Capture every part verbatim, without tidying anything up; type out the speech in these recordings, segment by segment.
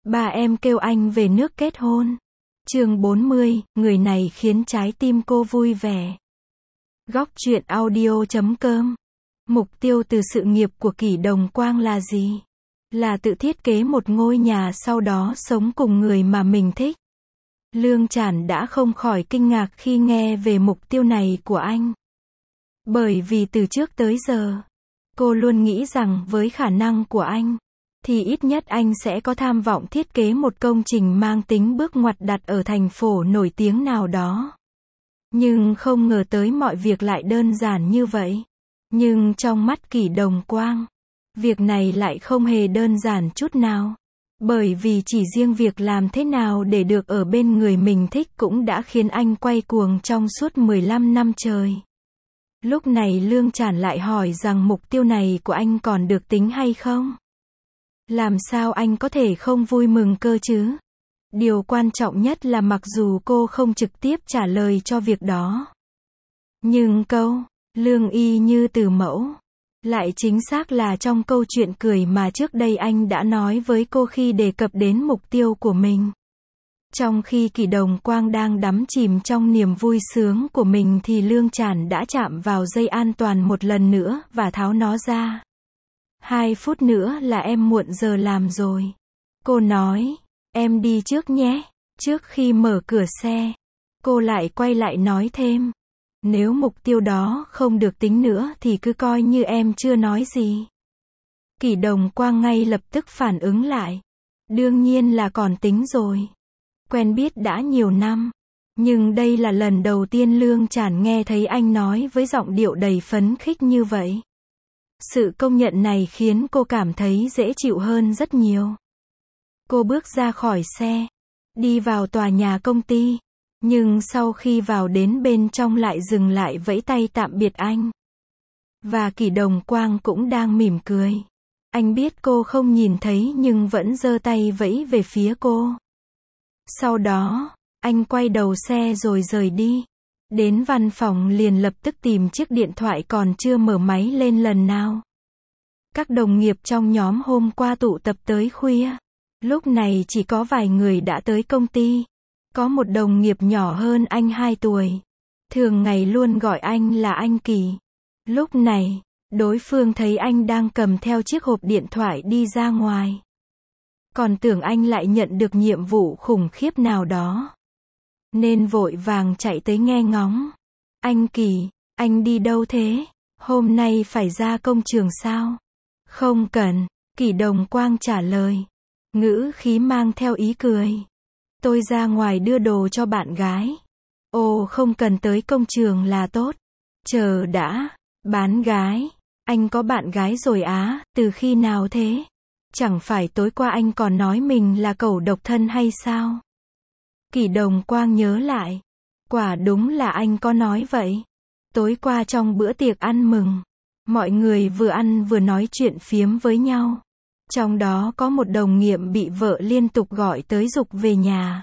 Ba em kêu anh về nước kết hôn. Chương bốn mươi, người này khiến trái tim cô vui vẻ. Góc truyện audio chấm com. Mục tiêu từ sự nghiệp của Kỷ Đồng Quang là gì? Là tự thiết kế một ngôi nhà, sau đó sống cùng người mà mình thích. Lương Trản đã không khỏi kinh ngạc khi nghe về mục tiêu này của anh. Bởi vì từ trước tới giờ, cô luôn nghĩ rằng với khả năng của anh, thì ít nhất anh sẽ có tham vọng thiết kế một công trình mang tính bước ngoặt đặt ở thành phố nổi tiếng nào đó. Nhưng không ngờ tới mọi việc lại đơn giản như vậy. Nhưng trong mắt Kỷ Đồng Quang, việc này lại không hề đơn giản chút nào. Bởi vì chỉ riêng việc làm thế nào để được ở bên người mình thích cũng đã khiến anh quay cuồng trong suốt mười lăm năm trời. Lúc này Lương Trản lại hỏi rằng mục tiêu này của anh còn được tính hay không? Làm sao anh có thể không vui mừng cơ chứ? Điều quan trọng nhất là mặc dù cô không trực tiếp trả lời cho việc đó, nhưng câu lương y như từ mẫu lại chính xác là trong câu chuyện cười mà trước đây anh đã nói với cô khi đề cập đến mục tiêu của mình. Trong khi Kỷ Đồng Quang đang đắm chìm trong niềm vui sướng của mình thì Lương Trản đã chạm vào dây an toàn một lần nữa và tháo nó ra. Hai phút nữa là em muộn giờ làm rồi. Cô nói, em đi trước nhé. Trước khi mở cửa xe, cô lại quay lại nói thêm, nếu mục tiêu đó không được tính nữa thì cứ coi như em chưa nói gì. Kỷ Đồng Quang ngay lập tức phản ứng lại. Đương nhiên là còn tính rồi. Quen biết đã nhiều năm. Nhưng đây là lần đầu tiên Lương Trản nghe thấy anh nói với giọng điệu đầy phấn khích như vậy. Sự công nhận này khiến cô cảm thấy dễ chịu hơn rất nhiều. Cô bước ra khỏi xe, đi vào tòa nhà công ty, nhưng sau khi vào đến bên trong lại dừng lại vẫy tay tạm biệt anh. Và Kỷ Đồng Quang cũng đang mỉm cười. Anh biết cô không nhìn thấy nhưng vẫn giơ tay vẫy về phía cô. Sau đó, anh quay đầu xe rồi rời đi. Đến văn phòng liền lập tức tìm chiếc điện thoại còn chưa mở máy lên lần nào. Các đồng nghiệp trong nhóm hôm qua tụ tập tới khuya. Lúc này chỉ có vài người đã tới công ty. Có một đồng nghiệp nhỏ hơn anh hai tuổi. Thường ngày luôn gọi anh là anh Kỳ. Lúc này, đối phương thấy anh đang cầm theo chiếc hộp điện thoại đi ra ngoài. Còn tưởng anh lại nhận được nhiệm vụ khủng khiếp nào đó. Nên vội vàng chạy tới nghe ngóng. Anh Kỳ, anh đi đâu thế? Hôm nay phải ra công trường sao? Không cần, Kỷ Đồng Quang trả lời. Ngữ khí mang theo ý cười. Tôi ra ngoài đưa đồ cho bạn gái. Ồ, không cần tới công trường là tốt. Chờ đã, bán gái. Anh có bạn gái rồi á, từ khi nào thế? Chẳng phải tối qua anh còn nói mình là cẩu độc thân hay sao? Kỷ Đồng Quang nhớ lại. Quả đúng là anh có nói vậy. Tối qua trong bữa tiệc ăn mừng, mọi người vừa ăn vừa nói chuyện phiếm với nhau. Trong đó có một đồng nghiệp bị vợ liên tục gọi tới giục về nhà.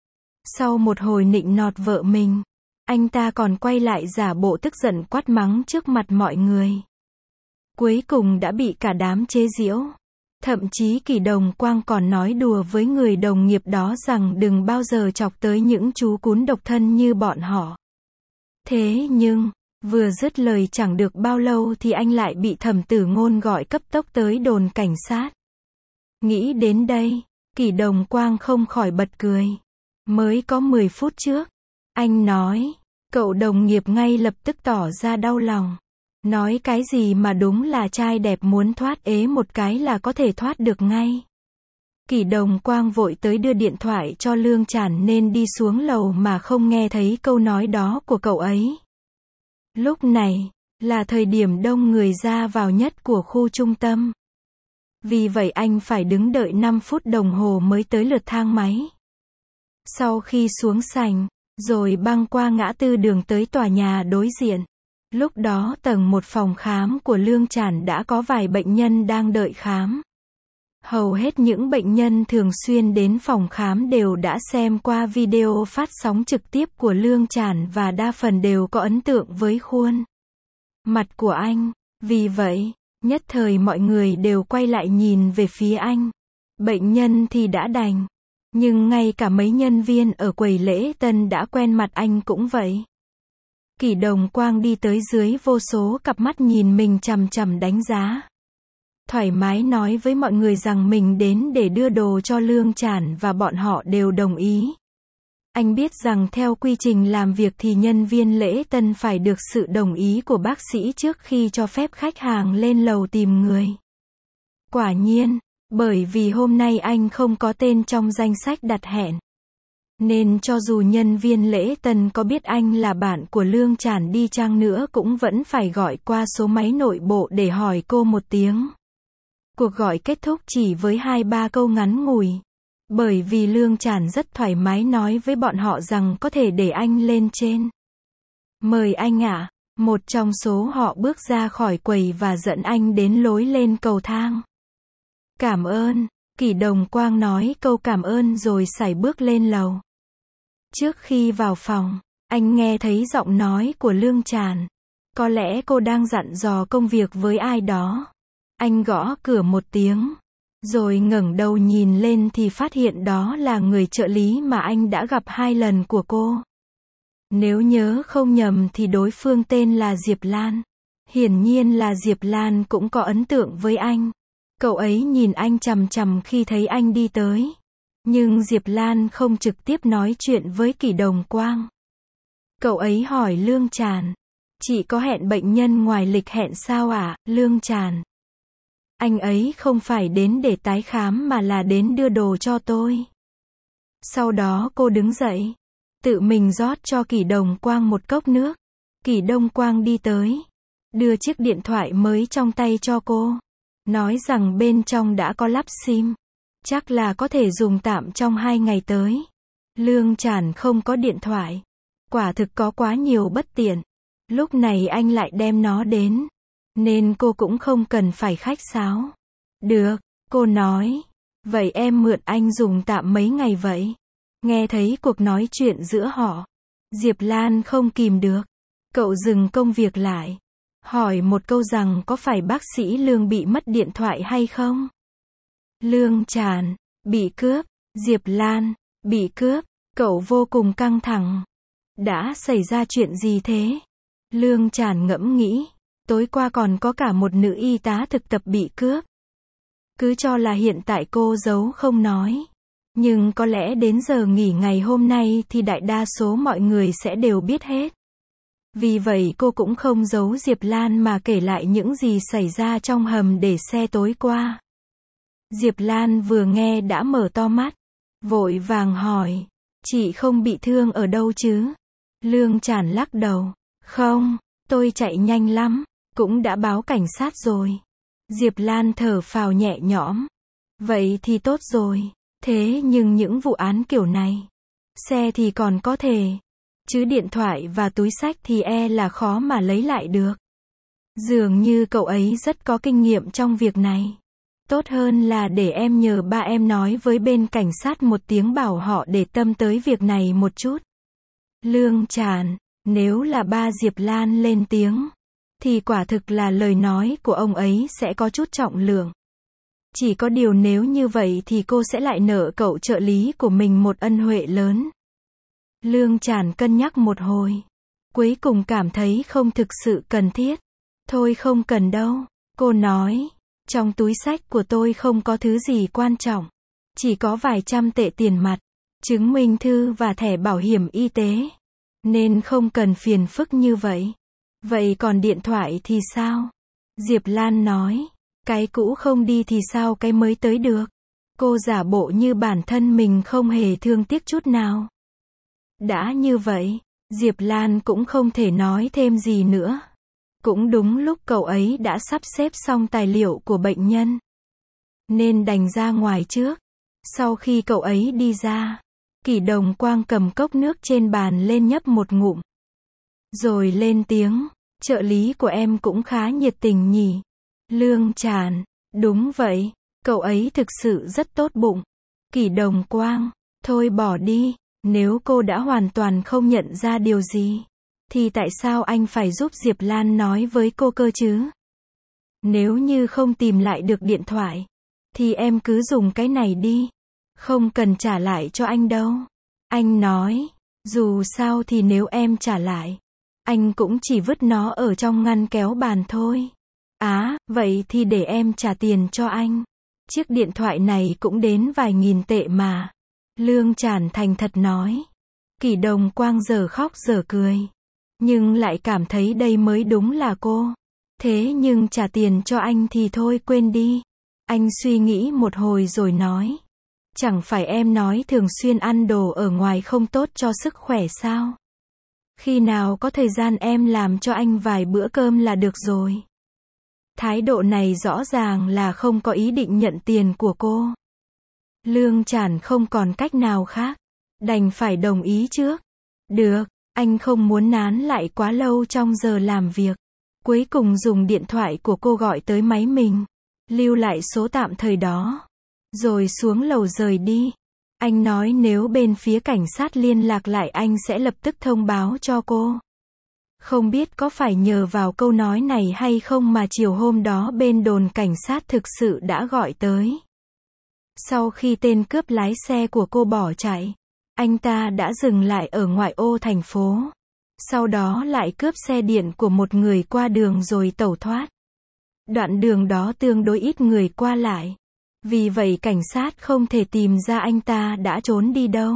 Sau một hồi nịnh nọt vợ mình, anh ta còn quay lại giả bộ tức giận quát mắng trước mặt mọi người. Cuối cùng đã bị cả đám chế giễu. Thậm chí Kỷ Đồng Quang còn nói đùa với người đồng nghiệp đó rằng đừng bao giờ chọc tới những chú cún độc thân như bọn họ. Thế nhưng, vừa dứt lời chẳng được bao lâu thì anh lại bị Thẩm Tử Ngôn gọi cấp tốc tới đồn cảnh sát. Nghĩ đến đây, Kỷ Đồng Quang không khỏi bật cười. Mới có mười phút trước, anh nói, cậu đồng nghiệp ngay lập tức tỏ ra đau lòng. Nói cái gì mà đúng là trai đẹp muốn thoát ế một cái là có thể thoát được ngay. Kỷ Đồng Quang vội tới đưa điện thoại cho Lương Trản nên đi xuống lầu mà không nghe thấy câu nói đó của cậu ấy. Lúc này, là thời điểm đông người ra vào nhất của khu trung tâm. Vì vậy anh phải đứng đợi năm phút đồng hồ mới tới lượt thang máy. Sau khi xuống sảnh, rồi băng qua ngã tư đường tới tòa nhà đối diện. Lúc đó tầng một phòng khám của Lương Trản đã có vài bệnh nhân đang đợi khám. Hầu hết những bệnh nhân thường xuyên đến phòng khám đều đã xem qua video phát sóng trực tiếp của Lương Trản và đa phần đều có ấn tượng với khuôn mặt của anh. Vì vậy, nhất thời mọi người đều quay lại nhìn về phía anh. Bệnh nhân thì đã đành. Nhưng ngay cả mấy nhân viên ở quầy lễ tân đã quen mặt anh cũng vậy. Kỷ Đồng Quang đi tới dưới vô số cặp mắt nhìn mình chằm chằm đánh giá. Thoải mái nói với mọi người rằng mình đến để đưa đồ cho Lương Trản và bọn họ đều đồng ý. Anh biết rằng theo quy trình làm việc thì nhân viên lễ tân phải được sự đồng ý của bác sĩ trước khi cho phép khách hàng lên lầu tìm người. Quả nhiên, bởi vì hôm nay anh không có tên trong danh sách đặt hẹn. Nên cho dù nhân viên lễ tân có biết anh là bạn của Lương Trản đi chăng nữa cũng vẫn phải gọi qua số máy nội bộ để hỏi cô một tiếng. Cuộc gọi kết thúc chỉ với hai ba câu ngắn ngủi. Bởi vì Lương Trản rất thoải mái nói với bọn họ rằng có thể để anh lên trên. Mời anh ạ. Một trong số họ bước ra khỏi quầy và dẫn anh đến lối lên cầu thang. Cảm ơn. Kỷ Đồng Quang nói câu cảm ơn rồi sải bước lên lầu. Trước khi vào phòng, anh nghe thấy giọng nói của Lương Trản. Có lẽ cô đang dặn dò công việc với ai đó. Anh gõ cửa một tiếng. Rồi ngẩng đầu nhìn lên thì phát hiện đó là người trợ lý mà anh đã gặp hai lần của cô. Nếu nhớ không nhầm thì đối phương tên là Diệp Lan. Hiển nhiên là Diệp Lan cũng có ấn tượng với anh. Cậu ấy nhìn anh chằm chằm khi thấy anh đi tới. Nhưng Diệp Lan không trực tiếp nói chuyện với Kỷ Đồng Quang. Cậu ấy hỏi Lương Trản. Chị có hẹn bệnh nhân ngoài lịch hẹn sao ạ, à, Lương Trản? Anh ấy không phải đến để tái khám mà là đến đưa đồ cho tôi. Sau đó cô đứng dậy. Tự mình rót cho Kỷ Đồng Quang một cốc nước. Kỷ Đồng Quang đi tới. Đưa chiếc điện thoại mới trong tay cho cô. Nói rằng bên trong đã có lắp sim. Chắc là có thể dùng tạm trong hai ngày tới. Lương Trản không có điện thoại. Quả thực có quá nhiều bất tiện. Lúc này anh lại đem nó đến. Nên cô cũng không cần phải khách sáo. Được, cô nói. Vậy em mượn anh dùng tạm mấy ngày vậy? Nghe thấy cuộc nói chuyện giữa họ. Diệp Lan không kìm được. Cậu dừng công việc lại. Hỏi một câu rằng có phải bác sĩ Lương bị mất điện thoại hay không? Lương Trản, bị cướp. Diệp Lan, bị cướp. Cậu vô cùng căng thẳng. Đã xảy ra chuyện gì thế? Lương Trản ngẫm nghĩ. Tối qua còn có cả một nữ y tá thực tập bị cướp. Cứ cho là hiện tại cô giấu không nói. Nhưng có lẽ đến giờ nghỉ ngày hôm nay thì đại đa số mọi người sẽ đều biết hết. Vì vậy cô cũng không giấu Diệp Lan mà kể lại những gì xảy ra trong hầm để xe tối qua. Diệp Lan vừa nghe đã mở to mắt. Vội vàng hỏi. Chị không bị thương ở đâu chứ? Lương Trản lắc đầu. Không, tôi chạy nhanh lắm. Cũng đã báo cảnh sát rồi. Diệp Lan thở phào nhẹ nhõm. Vậy thì tốt rồi. Thế nhưng những vụ án kiểu này, xe thì còn có thể. Chứ điện thoại và túi xách thì e là khó mà lấy lại được. Dường như cậu ấy rất có kinh nghiệm trong việc này. Tốt hơn là để em nhờ ba em nói với bên cảnh sát một tiếng bảo họ để tâm tới việc này một chút. Lương Trản, nếu là ba Diệp Lan lên tiếng, thì quả thực là lời nói của ông ấy sẽ có chút trọng lượng. Chỉ có điều nếu như vậy thì cô sẽ lại nợ cậu trợ lý của mình một ân huệ lớn. Lương Trản cân nhắc một hồi. Cuối cùng cảm thấy không thực sự cần thiết. Thôi không cần đâu. Cô nói. Trong túi xách của tôi không có thứ gì quan trọng. Chỉ có vài trăm tệ tiền mặt, chứng minh thư và thẻ bảo hiểm y tế. Nên không cần phiền phức như vậy. Vậy còn điện thoại thì sao? Diệp Lan nói. Cái cũ không đi thì sao cái mới tới được? Cô giả bộ như bản thân mình không hề thương tiếc chút nào. Đã như vậy, Diệp Lan cũng không thể nói thêm gì nữa. Cũng đúng lúc cậu ấy đã sắp xếp xong tài liệu của bệnh nhân. Nên đành ra ngoài trước. Sau khi cậu ấy đi ra, Kỷ Đồng Quang cầm cốc nước trên bàn lên nhấp một ngụm. Rồi lên tiếng, trợ lý của em cũng khá nhiệt tình nhỉ. Lương Trản, đúng vậy, cậu ấy thực sự rất tốt bụng. Kỷ Đồng Quang, thôi bỏ đi, nếu cô đã hoàn toàn không nhận ra điều gì, thì tại sao anh phải giúp Diệp Lan nói với cô cơ chứ? Nếu như không tìm lại được điện thoại, Thì em cứ dùng cái này đi. Không cần trả lại cho anh đâu. Anh nói, dù sao thì nếu em trả lại, anh cũng chỉ vứt nó ở trong ngăn kéo bàn thôi. Á, vậy thì để em trả tiền cho anh. Chiếc điện thoại này cũng đến vài nghìn tệ mà. Lương Tràn thành thật nói. Kỷ Đồng Quang giờ khóc giờ cười. Nhưng lại cảm thấy đây mới đúng là cô. Thế nhưng trả tiền cho anh thì thôi quên đi. Anh suy nghĩ một hồi rồi nói. Chẳng phải em nói thường xuyên ăn đồ ở ngoài không tốt cho sức khỏe sao? Khi nào có thời gian em làm cho anh vài bữa cơm là được rồi. Thái độ này rõ ràng là không có ý định nhận tiền của cô. Lương Tràn không còn cách nào khác. Đành phải đồng ý trước. Được, anh không muốn nán lại quá lâu trong giờ làm việc. Cuối cùng dùng điện thoại của cô gọi tới máy mình. Lưu lại số tạm thời đó. Rồi xuống lầu rời đi. Anh nói nếu bên phía cảnh sát liên lạc lại anh sẽ lập tức thông báo cho cô. Không biết có phải nhờ vào câu nói này hay không mà chiều hôm đó bên đồn cảnh sát thực sự đã gọi tới. Sau khi tên cướp lái xe của cô bỏ chạy, anh ta đã dừng lại ở ngoại ô thành phố. Sau đó lại cướp xe điện của một người qua đường rồi tẩu thoát. Đoạn đường đó tương đối ít người qua lại. Vì vậy cảnh sát không thể tìm ra anh ta đã trốn đi đâu.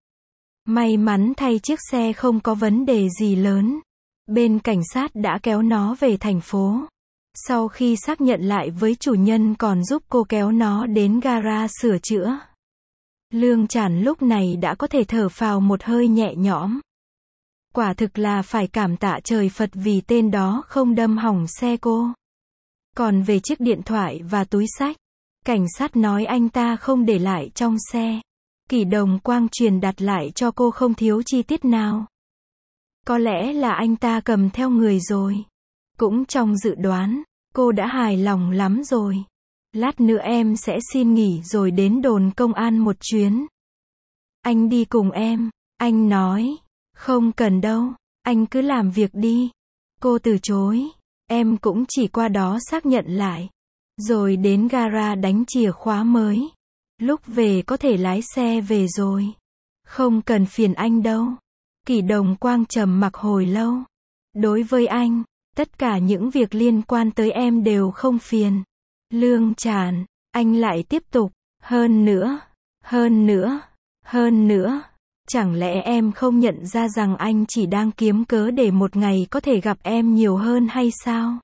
May mắn thay chiếc xe không có vấn đề gì lớn. Bên cảnh sát đã kéo nó về thành phố. Sau khi xác nhận lại với chủ nhân còn giúp cô kéo nó đến gara sửa chữa. Lương Tràn lúc này đã có thể thở phào một hơi nhẹ nhõm. Quả thực là phải cảm tạ trời Phật vì tên đó không đâm hỏng xe cô. Còn về chiếc điện thoại và túi xách, cảnh sát nói anh ta không để lại trong xe. Kỷ Đồng Quang truyền đặt lại cho cô không thiếu chi tiết nào. Có lẽ là anh ta cầm theo người rồi. Cũng trong dự đoán, cô đã hài lòng lắm rồi. Lát nữa em sẽ xin nghỉ rồi đến đồn công an một chuyến. Anh đi cùng em, anh nói. Không cần đâu, anh cứ làm việc đi. Cô từ chối. Em cũng chỉ qua đó xác nhận lại. Rồi đến gara đánh chìa khóa mới. Lúc về có thể lái xe về rồi. Không cần phiền anh đâu. Kỷ Đồng Quang trầm mặc hồi lâu. Đối với anh, tất cả những việc liên quan tới em đều không phiền. Lương Tràn, anh lại tiếp tục. Hơn nữa, hơn nữa, hơn nữa. Chẳng lẽ em không nhận ra rằng anh chỉ đang kiếm cớ để một ngày có thể gặp em nhiều hơn hay sao?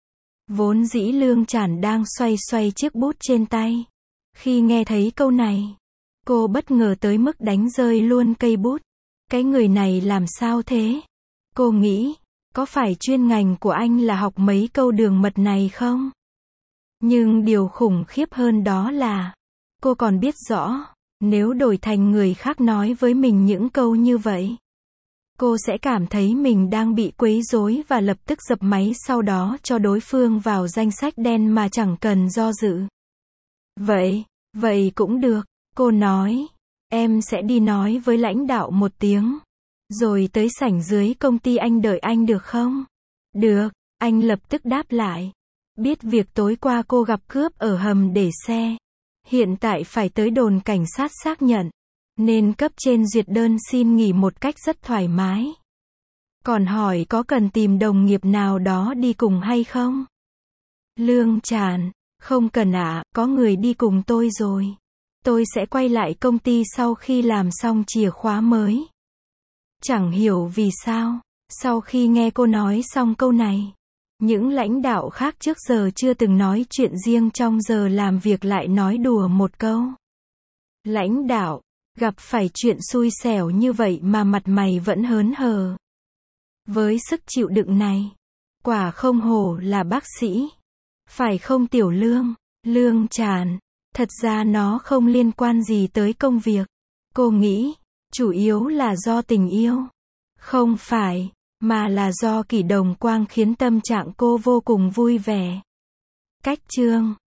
Vốn dĩ Lương Tràn đang xoay xoay chiếc bút trên tay. Khi nghe thấy câu này, cô bất ngờ tới mức đánh rơi luôn cây bút. Cái người này làm sao thế? Cô nghĩ, có phải chuyên ngành của anh là học mấy câu đường mật này không? Nhưng điều khủng khiếp hơn đó là, cô còn biết rõ, nếu đổi thành người khác nói với mình những câu như vậy, cô sẽ cảm thấy mình đang bị quấy rối và lập tức dập máy sau đó cho đối phương vào danh sách đen mà chẳng cần do dự. Vậy, vậy cũng được, cô nói. Em sẽ đi nói với lãnh đạo một tiếng. Rồi tới sảnh dưới công ty anh đợi anh được không? Được, anh lập tức đáp lại. Biết việc tối qua cô gặp cướp ở hầm để xe. Hiện tại phải tới đồn cảnh sát xác nhận. Nên cấp trên duyệt đơn xin nghỉ một cách rất thoải mái. Còn hỏi có cần tìm đồng nghiệp nào đó đi cùng hay không? Lương Tràn, không cần ạ, có người đi cùng tôi rồi. Tôi sẽ quay lại công ty sau khi làm xong chìa khóa mới. Chẳng hiểu vì sao, sau khi nghe cô nói xong câu này, những lãnh đạo khác trước giờ chưa từng nói chuyện riêng trong giờ làm việc lại nói đùa một câu. Lãnh đạo, gặp phải chuyện xui xẻo như vậy mà mặt mày vẫn hớn hở. Với sức chịu đựng này, quả không hổ là bác sĩ. Phải không Tiểu Lương? Lương Tràn, thật ra nó không liên quan gì tới công việc. Cô nghĩ, chủ yếu là do tình yêu. Không phải, mà là do Kỷ Đồng Quang khiến tâm trạng cô vô cùng vui vẻ. Cách chương